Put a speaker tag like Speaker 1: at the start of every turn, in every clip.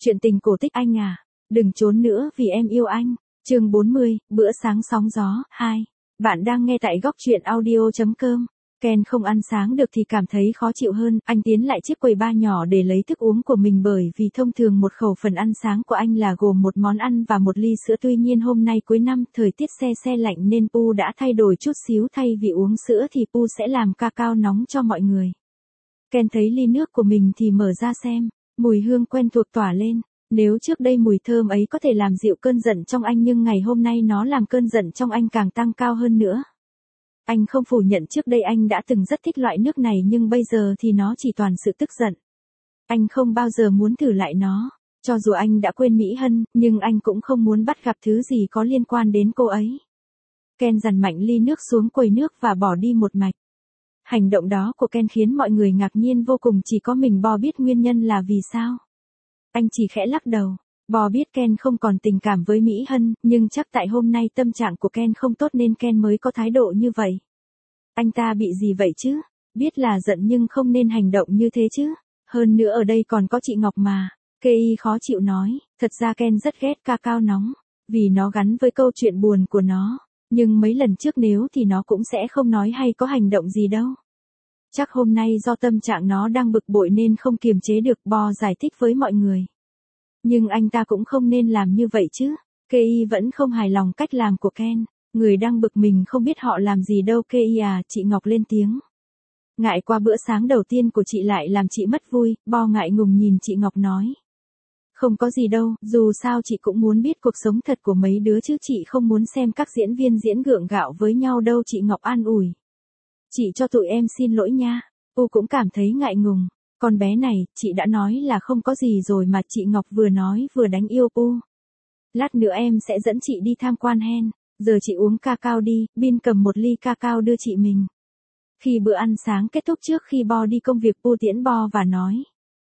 Speaker 1: Chuyện tình cổ tích anh à, đừng trốn nữa vì em yêu anh. Chương 40, bữa sáng sóng gió, 2. Bạn đang nghe tại góc truyện audio.com. Ken không ăn sáng được thì cảm thấy khó chịu hơn, anh tiến lại chiếc quầy bar nhỏ để lấy thức uống của mình bởi vì thông thường một khẩu phần ăn sáng của anh là gồm một món ăn và một ly sữa. Tuy nhiên hôm nay cuối năm, thời tiết se lạnh nên Pooh đã thay đổi chút xíu, thay vì uống sữa thì Pooh sẽ làm cacao nóng cho mọi người. Ken thấy ly nước của mình thì mở ra xem, mùi hương quen thuộc tỏa lên. Nếu trước đây mùi thơm ấy có thể làm dịu cơn giận trong anh nhưng ngày hôm nay nó làm cơn giận trong anh càng tăng cao hơn nữa. Anh không phủ nhận trước đây anh đã từng rất thích loại nước này nhưng bây giờ thì nó chỉ toàn sự tức giận. Anh không bao giờ muốn thử lại nó. Cho dù anh đã quên Mỹ Hân, nhưng anh cũng không muốn bắt gặp thứ gì có liên quan đến cô ấy. Ken dằn mạnh ly nước xuống quầy nước và bỏ đi một mạch. Hành động đó của Ken khiến mọi người ngạc nhiên vô cùng, chỉ có mình Bo biết nguyên nhân là vì sao. Anh chỉ khẽ lắc đầu. Bo biết Ken không còn tình cảm với Mỹ Hân, nhưng chắc tại hôm nay tâm trạng của Ken không tốt nên Ken mới có thái độ như vậy. Anh ta bị gì vậy chứ? Biết là giận nhưng không nên hành động như thế chứ. Hơn nữa ở đây còn có chị Ngọc mà. Kei khó chịu nói, thật ra Ken rất ghét cacao nóng, vì nó gắn với câu chuyện buồn của nó. Nhưng mấy lần trước nếu thì nó cũng sẽ không nói hay có hành động gì đâu. Chắc hôm nay do tâm trạng nó đang bực bội nên không kiềm chế được, Bo giải thích với mọi người. Nhưng anh ta cũng không nên làm như vậy chứ. Kei vẫn không hài lòng cách làm của Ken. Người đang bực mình không biết họ làm gì đâu. Kei à, chị Ngọc lên tiếng. Ngại qua bữa sáng đầu tiên của chị lại làm chị mất vui, Bo ngại ngùng nhìn chị Ngọc nói. Không có gì đâu, dù sao chị cũng muốn biết cuộc sống thật của mấy đứa chứ chị không muốn xem các diễn viên diễn gượng gạo với nhau đâu, chị Ngọc an ủi. Chị cho tụi em xin lỗi nha. Pooh cũng cảm thấy ngại ngùng. Con bé này, chị đã nói là không có gì rồi mà, chị Ngọc vừa nói vừa đánh yêu Pooh. Lát nữa em sẽ dẫn chị đi tham quan hen. Giờ chị uống cacao đi. Bin cầm một ly cacao đưa chị mình. Khi bữa ăn sáng kết thúc trước khi Bo đi công việc, Pooh tiễn Bo và nói.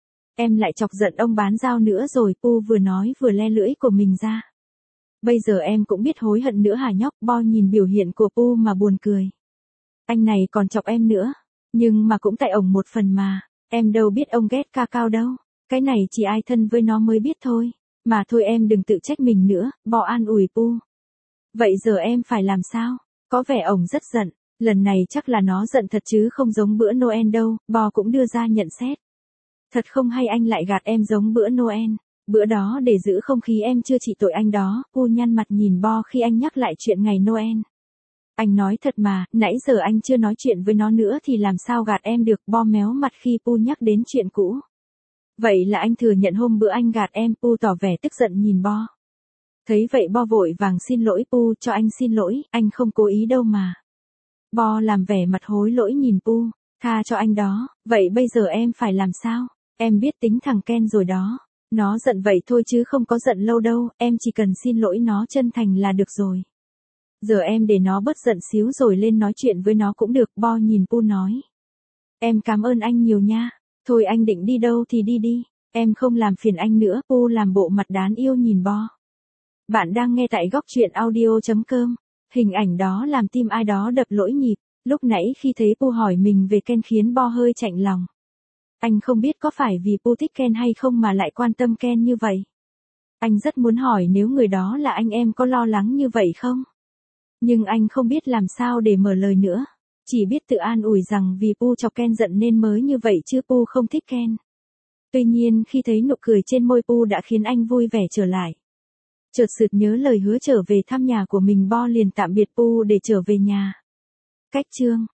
Speaker 1: Em lại chọc giận ông bán rau nữa rồi. Pooh vừa nói vừa le lưỡi của mình ra. Bây giờ em cũng biết hối hận nữa hả nhóc? Bo nhìn biểu hiện của Pooh mà buồn cười. Anh này còn chọc em nữa. Nhưng mà cũng tại ổng một phần mà. Em đâu biết ông ghét cacao đâu. Cái này chỉ ai thân với nó mới biết thôi. Mà thôi em đừng tự trách mình nữa. Bo an ủi Pooh. Vậy giờ em phải làm sao? Có vẻ ổng rất giận. Lần này chắc là nó giận thật chứ không giống bữa Noel đâu. Bo cũng đưa ra nhận xét. Thật không hay anh lại gạt em giống bữa Noel. Bữa đó để giữ không khí em chưa trị tội anh đó. Pooh nhăn mặt nhìn Bo khi anh nhắc lại chuyện ngày Noel. Anh nói thật mà, nãy giờ anh chưa nói chuyện với nó nữa thì làm sao gạt em được. Bo méo mặt khi Pooh nhắc đến chuyện cũ. Vậy là anh thừa nhận hôm bữa anh gạt em. Pooh tỏ vẻ tức giận nhìn Bo. Thấy vậy Bo vội vàng xin lỗi Pooh, cho anh xin lỗi, anh không cố ý đâu mà. Bo làm vẻ mặt hối lỗi nhìn Pooh, tha cho anh đó. Vậy bây giờ em phải làm sao? Em biết tính thằng Ken rồi đó. Nó giận vậy thôi chứ không có giận lâu đâu, em chỉ cần xin lỗi nó chân thành là được rồi. Giờ em để nó bớt giận xíu rồi lên nói chuyện với nó cũng được. Bo nhìn Pooh nói. Em cảm ơn anh nhiều nha. Thôi anh định đi đâu thì đi đi. Em không làm phiền anh nữa. Pooh làm bộ mặt đáng yêu nhìn Bo. Bạn đang nghe tại góc truyện audio.com. Hình ảnh đó làm tim ai đó đập lỗi nhịp. Lúc nãy khi thấy Pooh hỏi mình về Ken khiến Bo hơi chạnh lòng. Anh không biết có phải vì Pooh thích Ken hay không mà lại quan tâm Ken như vậy. Anh rất muốn hỏi nếu người đó là anh em có lo lắng như vậy không? Nhưng anh không biết làm sao để mở lời nữa. Chỉ biết tự an ủi rằng vì Pooh chọc Ken giận nên mới như vậy chứ Pooh không thích Ken. Tuy nhiên khi thấy nụ cười trên môi Pooh đã khiến anh vui vẻ trở lại. Chợt sực nhớ lời hứa trở về thăm nhà của mình, Bo liền tạm biệt Pooh để trở về nhà. Cách chương